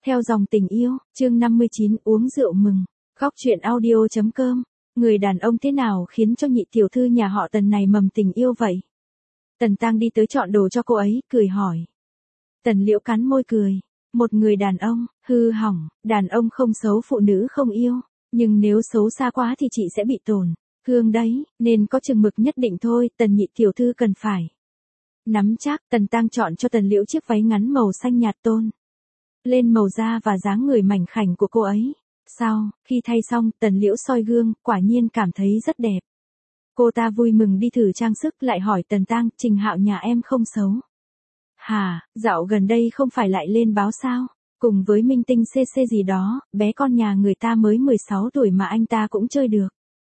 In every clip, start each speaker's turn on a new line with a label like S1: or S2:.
S1: Theo dòng tình yêu, chương 59 uống rượu mừng. Góc truyện audio.com. Người đàn ông thế nào khiến cho nhị tiểu thư nhà họ Tần này mầm tình yêu vậy? Tần Tăng đi tới chọn đồ cho cô ấy, cười hỏi. Tần Liễu cắn môi cười. Một người đàn ông, hư hỏng, đàn ông không xấu phụ nữ không yêu. Nhưng nếu xấu xa quá thì chị sẽ bị tổn thương đấy, nên có chừng mực nhất định thôi, Tần nhị tiểu thư cần phải nắm chắc. Tần Tăng chọn cho Tần Liễu chiếc váy ngắn màu xanh nhạt tôn lên màu da và dáng người mảnh khảnh của cô ấy. Sau khi thay xong, Tần Liễu soi gương, quả nhiên cảm thấy rất đẹp. Cô ta vui mừng đi thử trang sức, lại hỏi Tần Tăng, Trình Hạo nhà em không xấu hả? Dạo gần đây không phải lại lên báo sao? Cùng với minh tinh CC gì đó, bé con nhà người ta mới 16 tuổi mà anh ta cũng chơi được.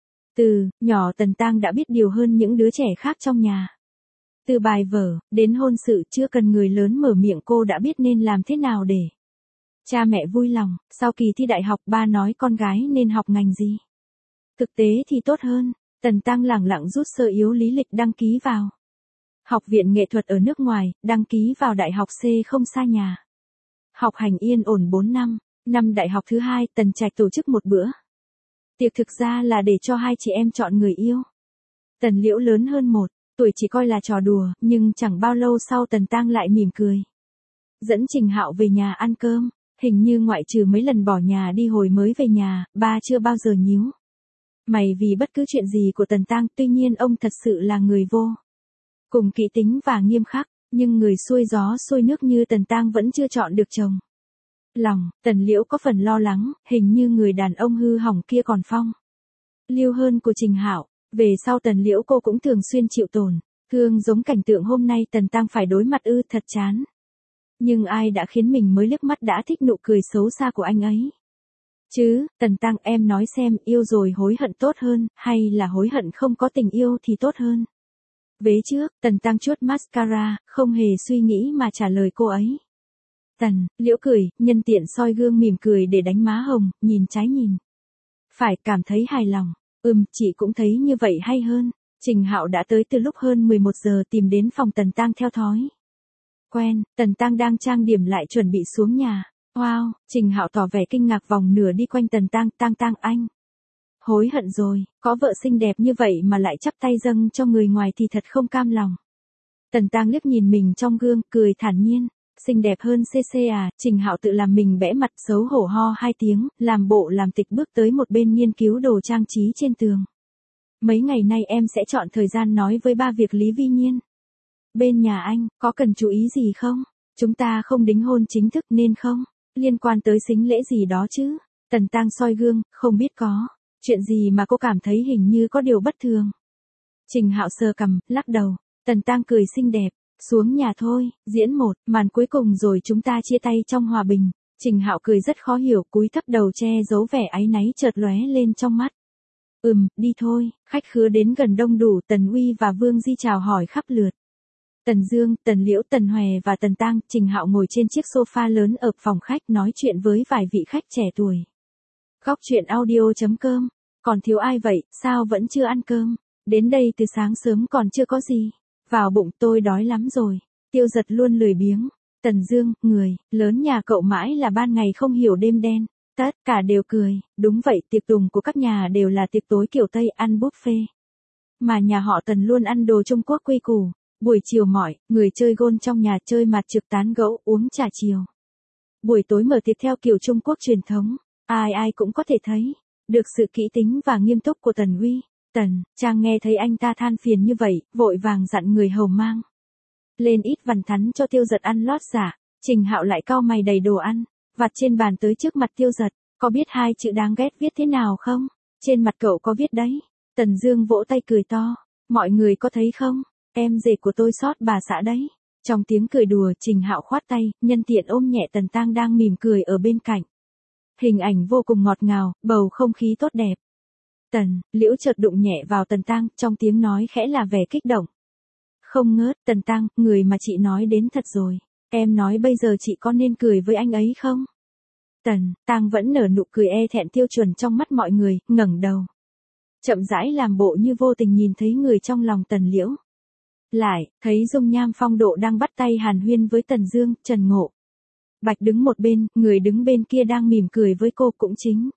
S1: Từ nhỏ Tần Tăng đã biết điều hơn những đứa trẻ khác trong nhà. Từ bài vở đến hôn sự, chưa cần người lớn mở miệng cô đã biết nên làm thế nào để cha mẹ vui lòng. Sau kỳ thi đại học, ba nói con gái nên học ngành gì thực tế thì tốt hơn. Tần Tăng lẳng lặng rút sơ yếu lý lịch đăng ký vào Học viện nghệ thuật ở nước ngoài, đăng ký vào đại học C không xa nhà. Học hành yên ổn 4 năm. Năm đại học thứ 2, Tần Trạch tổ chức một bữa tiệc, thực ra là để cho hai chị em chọn người yêu. Tần Liễu lớn hơn 1 tuổi chỉ coi là trò đùa, nhưng chẳng bao lâu sau Tần Tăng lại mỉm cười dẫn Trình Hạo về nhà ăn cơm. Hình như ngoại trừ mấy lần bỏ nhà đi hồi mới về nhà, ba chưa bao giờ nhíu mày vì bất cứ chuyện gì của Tần Tăng. Tuy nhiên ông thật sự là người vô cùng kỹ tính và nghiêm khắc, nhưng người xuôi gió xuôi nước như Tần Tăng vẫn chưa chọn được chồng lòng. Tần Liễu có phần lo lắng, hình như người đàn ông hư hỏng kia còn phong lưu hơn của Trình Hạo. Về sau Tần Liễu cô cũng thường xuyên chịu tổn thương giống cảnh tượng hôm nay Tần Tăng phải đối mặt, thật chán. Nhưng ai đã khiến mình mới liếc mắt đã thích nụ cười xấu xa của anh ấy chứ? Tần Tăng, em nói xem, yêu rồi hối hận tốt hơn, hay là hối hận không có tình yêu thì tốt hơn? Vế trước, Tần Tăng chuốt mascara, không hề suy nghĩ mà trả lời cô ấy. Tần Liễu cười, nhân tiện soi gương mỉm cười để đánh má hồng, nhìn trái nhìn phải, cảm thấy hài lòng. Chị cũng thấy như vậy hay hơn. Trình Hạo đã tới từ lúc hơn 11 giờ, tìm đến phòng Tần Tăng theo thói quen. Tần Tăng đang trang điểm lại chuẩn bị xuống nhà. Wow, Trình Hạo tỏ vẻ kinh ngạc vòng nửa đi quanh Tần Tăng. Tăng anh hối hận rồi, có vợ xinh đẹp như vậy mà lại chắp tay dâng cho người ngoài thì thật không cam lòng. Tần Tăng liếc nhìn mình trong gương, cười thản nhiên. Xinh đẹp hơn CC à? Trình Hạo tự làm mình bẽ mặt, xấu hổ ho 2 tiếng, làm bộ làm tịch bước tới một bên nghiên cứu đồ trang trí trên tường. Mấy ngày nay em sẽ chọn thời gian nói với ba việc Lý Vi Nhiên. Bên nhà anh, có cần chú ý gì không? Chúng ta không đính hôn chính thức nên không liên quan tới sính lễ gì đó chứ? Tần Tăng soi gương, không biết có chuyện gì mà cô cảm thấy hình như có điều bất thường. Trình Hạo sờ cằm, lắc đầu. Tần Tăng cười xinh đẹp. Xuống nhà thôi, diễn một màn cuối cùng rồi chúng ta chia tay trong hòa bình. Trình Hạo cười rất khó hiểu, cúi thấp đầu che giấu vẻ áy náy chợt lóe lên trong mắt. Đi thôi. Khách khứa đến gần đông đủ, Tần Uy và Vương Di chào hỏi khắp lượt. Tần Dương, Tần Liễu, Tần Hòe và Tần Tăng. Trình Hạo ngồi trên chiếc sofa lớn ở phòng khách nói chuyện với vài vị khách trẻ tuổi. Góc truyện audio.com. Còn thiếu ai vậy, sao vẫn chưa ăn cơm? Đến đây từ sáng sớm còn chưa có gì vào bụng, tôi đói lắm rồi. Tiêu Giật luôn lười biếng. Tần Dương, người lớn nhà cậu mãi là ban ngày không hiểu đêm đen. Tất cả đều cười. Đúng vậy, tiệc tùng của các nhà đều là tiệc tối kiểu Tây, ăn buffet. Mà nhà họ Tần luôn ăn đồ Trung Quốc quy củ. Buổi chiều mọi người chơi gôn trong nhà, chơi mặt trược, tán gẫu, uống trà chiều. Buổi tối mở tiệc theo kiểu Trung Quốc truyền thống. Ai cũng có thể thấy được sự kỹ tính và nghiêm túc của Tần Uy. Tần Trang nghe thấy anh ta than phiền như vậy, vội vàng dặn người hầu mang lên ít vằn thắn cho Tiêu Giật ăn lót giả. Trình Hạo lại cau mày đầy đồ ăn vặt trên bàn tới trước mặt Tiêu Giật. Có biết 2 chữ đáng ghét viết thế nào không? Trên mặt cậu có viết đấy. Tần Dương vỗ tay cười to. Mọi người có thấy không? Em rể của tôi sót bà xã đấy. Trong tiếng cười đùa, Trình Hạo khoát tay, nhân tiện ôm nhẹ Tần Tăng đang mỉm cười ở bên cạnh. Hình ảnh vô cùng ngọt ngào, bầu không khí tốt đẹp. Tần Liễu chợt đụng nhẹ vào Tần Tăng, trong tiếng nói khẽ là vẻ kích động. Không ngớt. Tần Tăng, người mà chị nói đến thật rồi. Em nói bây giờ chị có nên cười với anh ấy không? Tần Tăng vẫn nở nụ cười e thẹn tiêu chuẩn trong mắt mọi người, ngẩng đầu chậm rãi làm bộ như vô tình nhìn thấy người trong lòng Tần Liễu. Lại thấy dung nham phong độ đang bắt tay hàn huyên với Tần Dương, Trần Ngộ. Bạch đứng một bên, người đứng bên kia đang mỉm cười với cô cũng chính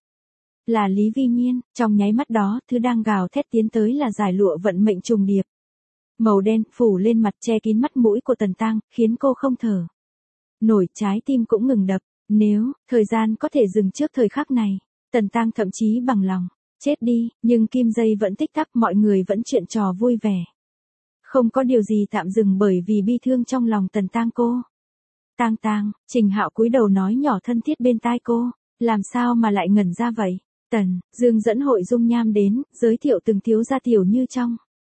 S1: là Lý Vi Nhiên. Trong nháy mắt đó, thứ đang gào thét tiến tới là dải lụa vận mệnh trùng điệp. Màu đen phủ lên mặt che kín mắt mũi của Tần Tăng, khiến cô không thở nổi, trái tim cũng ngừng đập. Nếu thời gian có thể dừng trước thời khắc này, Tần Tăng thậm chí bằng lòng chết đi, nhưng kim dây vẫn tích tắc, mọi người vẫn chuyện trò vui vẻ. Không có điều gì tạm dừng bởi vì bi thương trong lòng Tần Tăng cô. Tang Tang, Trình Hạo cúi đầu nói nhỏ thân thiết bên tai cô, làm sao mà lại ngẩn ra vậy? Tần Dương dẫn Hội Dung Nham đến, giới thiệu từng thiếu gia tiểu như trong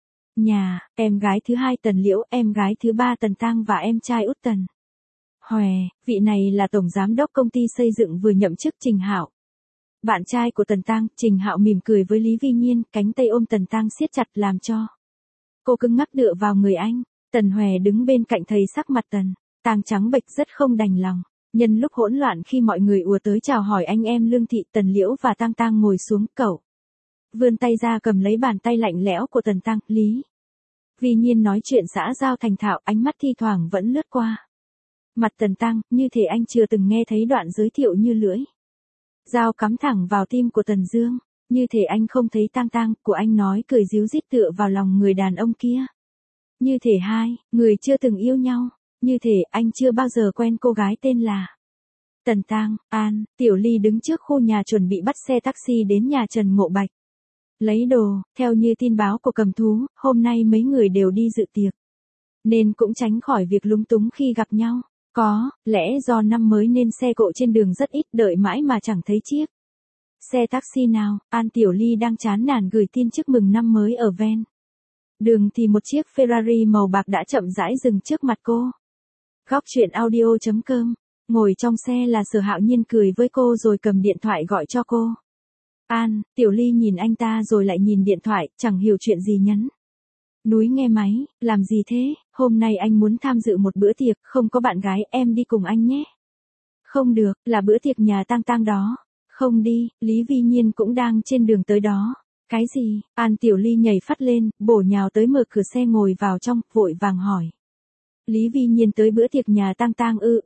S1: nhà, em gái thứ hai Tần Liễu, em gái thứ ba Tần Tăng và em trai út Tần Hòe, vị này là tổng giám đốc công ty xây dựng vừa nhậm chức Trình Hạo. Bạn trai của Tần Tăng. Trình Hạo mỉm cười với Lý Vi Nhiên, cánh tay ôm Tần Tăng siết chặt làm cho cô cứng ngắc dựa vào người anh. Tần Hòe đứng bên cạnh thấy sắc mặt Tần Tăng trắng bệch rất không đành lòng. Nhân lúc hỗn loạn khi mọi người ùa tới chào hỏi anh em Lương Thị, Tần Liễu và Tang Tang ngồi xuống, cậu vươn tay ra cầm lấy bàn tay lạnh lẽo của Tần Tăng. Lý Vi Nhiên nói chuyện xã giao thành thạo, ánh mắt thi thoảng vẫn lướt qua mặt Tần Tăng, như thể anh chưa từng nghe thấy đoạn giới thiệu như lưỡi dao cắm thẳng vào tim của Tần Dương, như thể anh không thấy Tang Tang của anh nói cười ríu rít tựa vào lòng người đàn ông kia. Như thể hai người chưa từng yêu nhau, như thể anh chưa bao giờ quen cô gái tên là Tần Tăng. An, Tiểu Ly đứng trước khu nhà chuẩn bị bắt xe taxi đến nhà Trần Ngộ Bạch lấy đồ. Theo như tin báo của Cầm Thú, hôm nay mấy người đều đi dự tiệc, nên cũng tránh khỏi việc lúng túng khi gặp nhau. Có lẽ do năm mới nên xe cộ trên đường rất ít, đợi mãi mà chẳng thấy chiếc xe taxi nào. An Tiểu Ly đang chán nản gửi tin chúc mừng năm mới ở ven đường thì một chiếc Ferrari màu bạc đã chậm rãi dừng trước mặt cô. Góc truyện audio.com. Ngồi trong xe là Sở Hạo Nhiên cười với cô rồi cầm điện thoại gọi cho cô. An, Tiểu Ly nhìn anh ta rồi lại nhìn điện thoại, chẳng hiểu chuyện gì nhấn núi nghe máy. Làm gì thế? Hôm nay anh muốn tham dự một bữa tiệc, không có bạn gái, em đi cùng anh nhé. Không được, là bữa tiệc nhà Tang Tang đó. Không đi, Lý Vi Nhiên cũng đang trên đường tới đó. Cái gì? An Tiểu Ly nhảy phát lên, bổ nhào tới mở cửa xe ngồi vào trong, vội vàng hỏi. Lý Vi Nhiên tới bữa tiệc nhà Tang Tang ư?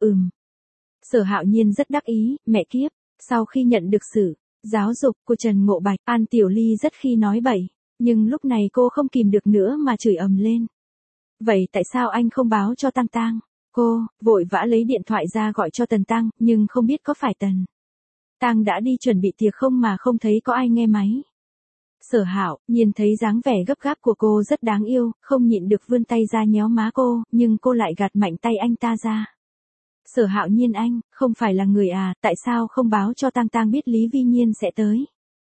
S1: Sở Hạo Nhiên rất đắc ý, mẹ kiếp. Sau khi nhận được sự giáo dục của Trần Ngộ Bạch, An Tiểu Ly rất khi nói bậy. Nhưng lúc này cô không kìm được nữa mà chửi ầm lên. Vậy tại sao anh không báo cho Tang Tang? Cô vội vã lấy điện thoại ra gọi cho Tần Tăng, nhưng không biết có phải Tần Tăng đã đi chuẩn bị tiệc không mà không thấy có ai nghe máy. Sở Hạo Nhiên thấy dáng vẻ gấp gáp của cô rất đáng yêu, không nhịn được vươn tay ra nhéo má cô, nhưng cô lại gạt mạnh tay anh ta ra. Sở Hạo Nhiên, anh không phải là người à, tại sao không báo cho Tang Tang biết Lý Vi Nhiên sẽ tới?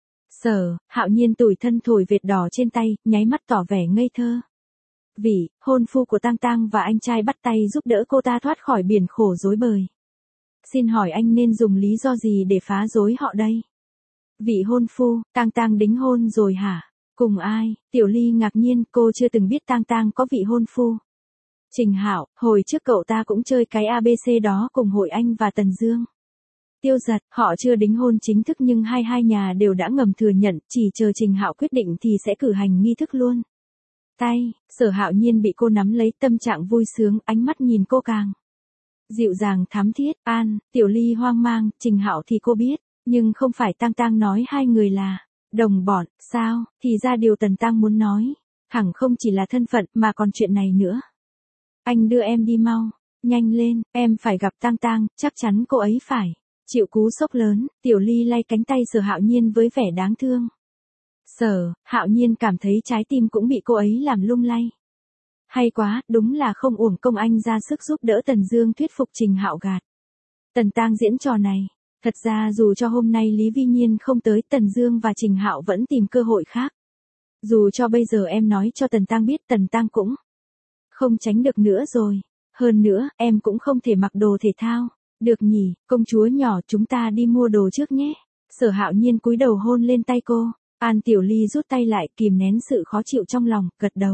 S1: Sở Hạo Nhiên tủi thân thổi vệt đỏ trên tay, nháy mắt tỏ vẻ ngây thơ. Vị hôn phu của Tang Tang và anh trai bắt tay giúp đỡ cô ta thoát khỏi biển khổ rối bời. Xin hỏi anh nên dùng lý do gì để phá rối họ đây? Vị hôn phu, Tang Tang đính hôn rồi hả? Cùng ai? Tiểu Ly ngạc nhiên, cô chưa từng biết Tang Tang có vị hôn phu. Trình Hạo, hồi trước cậu ta cũng chơi cái ABC đó cùng Hội Anh và Tần Dương. Tiêu Giật, họ chưa đính hôn chính thức nhưng hai nhà đều đã ngầm thừa nhận, chỉ chờ Trình Hạo quyết định thì sẽ cử hành nghi thức luôn. Tay, Sở Hạo Nhiên bị cô nắm lấy, tâm trạng vui sướng, ánh mắt nhìn cô càng dịu dàng thắm thiết. An, Tiểu Ly hoang mang, Trình Hạo thì cô biết, nhưng không phải Tang Tang nói hai người là đồng bọn, sao? Thì ra điều Tần Tăng muốn nói, hẳn không chỉ là thân phận mà còn chuyện này nữa. Anh đưa em đi mau, nhanh lên, em phải gặp Tang Tang, chắc chắn cô ấy phải chịu cú sốc lớn. Tiểu Ly lay cánh tay Sở Hạo Nhiên với vẻ đáng thương. Sở Hạo Nhiên cảm thấy trái tim cũng bị cô ấy làm lung lay. Hay quá, đúng là không uổng công anh ra sức giúp đỡ Tần Dương thuyết phục Trình Hạo gạt Tần Tăng diễn trò này. Thật ra dù cho hôm nay Lý Vi Nhiên không tới, Tần Dương và Trình Hạo vẫn tìm cơ hội khác. Dù cho bây giờ em nói cho Tần Tăng biết, Tần Tăng cũng không tránh được nữa rồi. Hơn nữa, em cũng không thể mặc đồ thể thao. Được nhỉ, công chúa nhỏ, chúng ta đi mua đồ trước nhé. Sở Hạo Nhiên cúi đầu hôn lên tay cô. An Tiểu Ly rút tay lại, kìm nén sự khó chịu trong lòng, gật đầu.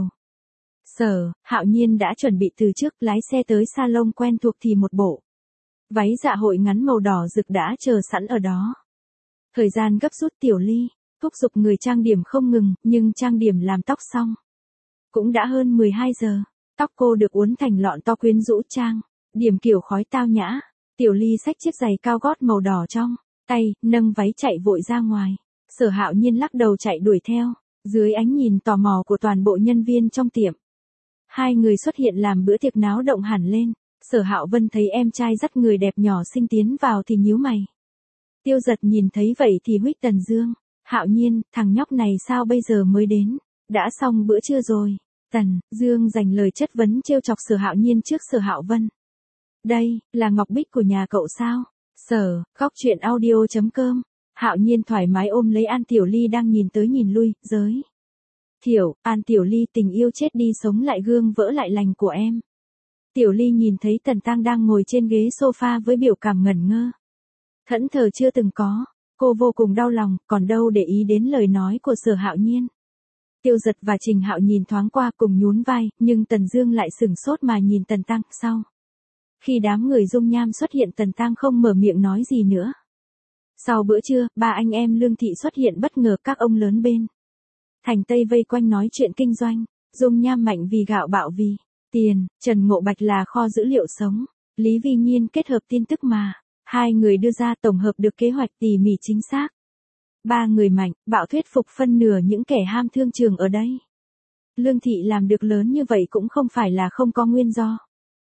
S1: Sở Hạo Nhiên đã chuẩn bị từ trước, lái xe tới salon quen thuộc thì một bộ váy dạ hội ngắn màu đỏ rực đã chờ sẵn ở đó. Thời gian gấp rút, Tiểu Ly thúc giục người trang điểm không ngừng, nhưng trang điểm làm tóc xong cũng đã hơn 12 giờ. Tóc cô được uốn thành lọn to quyến rũ, trang điểm kiểu khói tao nhã, Tiểu Ly xách chiếc giày cao gót màu đỏ trong tay, nâng váy chạy vội ra ngoài. Sở Hạo Nhiên lắc đầu chạy đuổi theo, dưới ánh nhìn tò mò của toàn bộ nhân viên trong tiệm. Hai người xuất hiện làm bữa tiệc náo động hẳn lên. Sở Hạo Vân thấy em trai dắt người đẹp nhỏ xinh tiến vào thì nhíu mày. Tiêu Giật nhìn thấy vậy thì huých Tần Dương. Hạo Nhiên, thằng nhóc này sao bây giờ mới đến? Đã xong bữa trưa rồi. Tần Dương dành lời chất vấn trêu chọc Sở Hạo Nhiên trước Sở Hạo Vân. Đây, là Ngọc Bích của nhà cậu sao? Góc truyện audio.com. Hạo Nhiên thoải mái ôm lấy An Tiểu Ly đang nhìn tới nhìn lui, giới thiệu, An Tiểu Ly tình yêu chết đi sống lại gương vỡ lại lành của em. Tiểu Ly nhìn thấy Tần Tăng đang ngồi trên ghế sofa với biểu cảm ngẩn ngơ. Thẫn thờ chưa từng có, cô vô cùng đau lòng, còn đâu để ý đến lời nói của Sở Hạo Nhiên. Tiêu Giật và Trình Hạo nhìn thoáng qua cùng nhún vai, nhưng Tần Dương lại sửng sốt mà nhìn Tần Tăng. Sau khi đám người dung nham xuất hiện, Tần Tăng không mở miệng nói gì nữa. Sau bữa trưa, ba anh em Lương Thị xuất hiện bất ngờ, các ông lớn bên thành Tây vây quanh nói chuyện kinh doanh. Dung nham mạnh vì gạo, bạo vì tiền, Trần Ngộ Bạch là kho dữ liệu sống, Lý Vi Nhiên kết hợp tin tức mà hai người đưa ra tổng hợp được kế hoạch tỉ mỉ chính xác. Ba người mạnh, bạo thuyết phục phân nửa những kẻ ham thương trường ở đây. Lương Thị làm được lớn như vậy cũng không phải là không có nguyên do.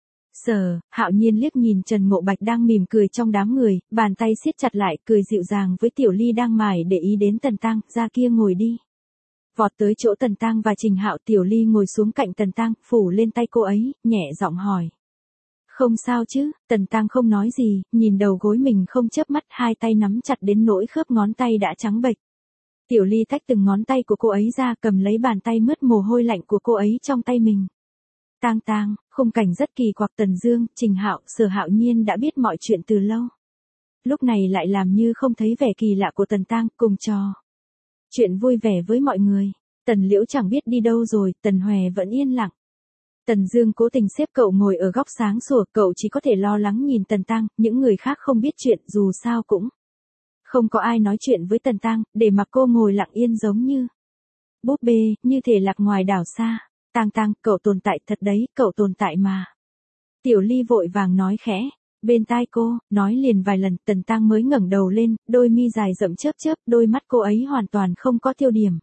S1: Sở Hạo Nhiên liếc nhìn Trần Ngộ Bạch đang mỉm cười trong đám người, bàn tay siết chặt lại, cười dịu dàng với Tiểu Ly đang mải để ý đến Tần Tăng, ra kia ngồi đi. Vọt tới chỗ Tần Tăng và Trình Hạo, Tiểu Ly ngồi xuống cạnh Tần Tăng, phủ lên tay cô ấy, nhẹ giọng hỏi. Không sao chứ? Tần Tăng không nói gì, nhìn đầu gối mình không chớp mắt, hai tay nắm chặt đến nỗi khớp ngón tay đã trắng bệch. Tiểu Ly tách từng ngón tay của cô ấy ra, cầm lấy bàn tay mướt mồ hôi lạnh của cô ấy trong tay mình. Tang, khung cảnh rất kỳ quặc. Tần Dương, Trình Hạo, Sở Hạo Nhiên đã biết mọi chuyện từ lâu. Lúc này lại làm như không thấy vẻ kỳ lạ của Tần Tăng, cùng trò chuyện vui vẻ với mọi người. Tần Liễu chẳng biết đi đâu rồi, Tần Hòe vẫn yên lặng. Tần Dương cố tình xếp cậu ngồi ở góc sáng sủa, cậu chỉ có thể lo lắng nhìn Tần Tăng, những người khác không biết chuyện, dù sao cũng không có ai nói chuyện với Tần Tăng, để mặc cô ngồi lặng yên giống như búp bê, như thể lạc ngoài đảo xa. Tăng, cậu tồn tại thật đấy, cậu tồn tại mà. Tiểu Ly vội vàng nói khẽ bên tai cô, nói liền vài lần. Tần Tăng mới ngẩng đầu lên, đôi mi dài rậm chớp chớp, đôi mắt cô ấy hoàn toàn không có tiêu điểm.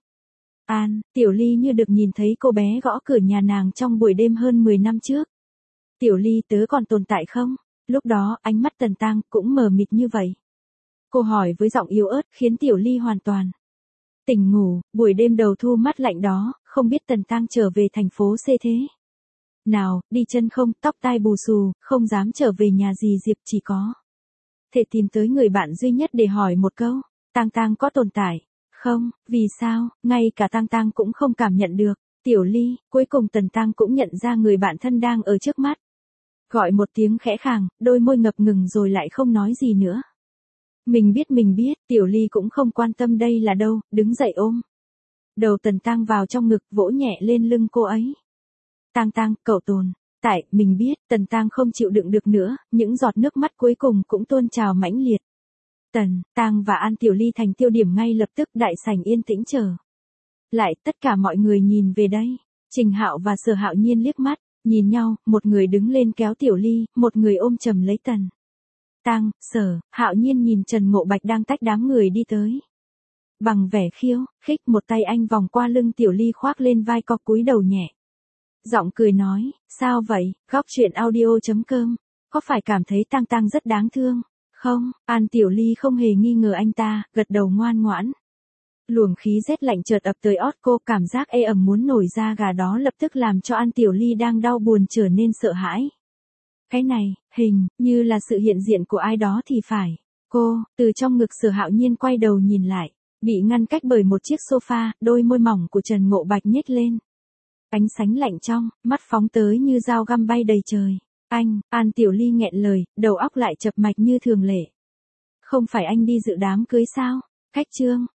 S1: Tiểu Ly như được nhìn thấy cô bé gõ cửa nhà nàng trong buổi đêm hơn 10 năm trước. Tiểu Ly, tớ còn tồn tại không? Lúc đó, ánh mắt Tần Tăng cũng mờ mịt như vậy. Cô hỏi với giọng yếu ớt, khiến Tiểu Ly hoàn toàn tỉnh ngủ. Buổi đêm đầu thu mát lạnh đó, không biết Tần Tăng trở về thành phố C thế nào, đi chân không, tóc tai bù xù, không dám trở về nhà dì Diệp, chỉ có thể tìm tới người bạn duy nhất để hỏi một câu, Tăng có tồn tại không? Vì sao, ngay cả Tăng cũng không cảm nhận được. Tiểu Ly, cuối cùng Tần Tăng cũng nhận ra người bạn thân đang ở trước mắt. Gọi một tiếng khẽ khàng, đôi môi ngập ngừng rồi lại không nói gì nữa. Mình biết, Tiểu Ly cũng không quan tâm đây là đâu, đứng dậy ôm đầu Tần Tăng vào trong ngực, vỗ nhẹ lên lưng cô ấy. Tăng, cậu tồn tại, mình biết. Tần Tăng không chịu đựng được nữa, những giọt nước mắt cuối cùng cũng tuôn trào mãnh liệt. Tần Tăng và An Tiểu Ly thành tiêu điểm ngay lập tức, đại sảnh yên tĩnh trở lại, tất cả mọi người nhìn về đây. Trình Hạo và Sở Hạo Nhiên liếc mắt nhìn nhau, một người đứng lên kéo Tiểu Ly, một người ôm chầm lấy Tần Tăng. Sở Hạo Nhiên nhìn Trần Ngộ Bạch đang tách đám người đi tới. Bằng vẻ khiêu khích, một tay anh vòng qua lưng Tiểu Ly khoác lên vai cô, cúi đầu nhẹ giọng cười nói, sao vậy? Góc truyện audio.com. Có phải cảm thấy Tăng rất đáng thương không? An Tiểu Ly không hề nghi ngờ anh ta, gật đầu ngoan ngoãn. Luồng khí rét lạnh chợt ập tới ót cô, cảm giác ê ẩm muốn nổi da gà đó lập tức làm cho An Tiểu Ly đang đau buồn trở nên sợ hãi. Cái này, hình như là sự hiện diện của ai đó thì phải. Cô, từ trong ngực Sở Hạo Nhiên quay đầu nhìn lại, bị ngăn cách bởi một chiếc sofa, đôi môi mỏng của Trần Ngộ Bạch nhếch lên. Ánh sánh lạnh trong, mắt phóng tới như dao găm bay đầy trời. An Tiểu Ly nghẹn lời, đầu óc lại chập mạch như thường lệ. Không phải anh đi dự đám cưới sao? Khách trương,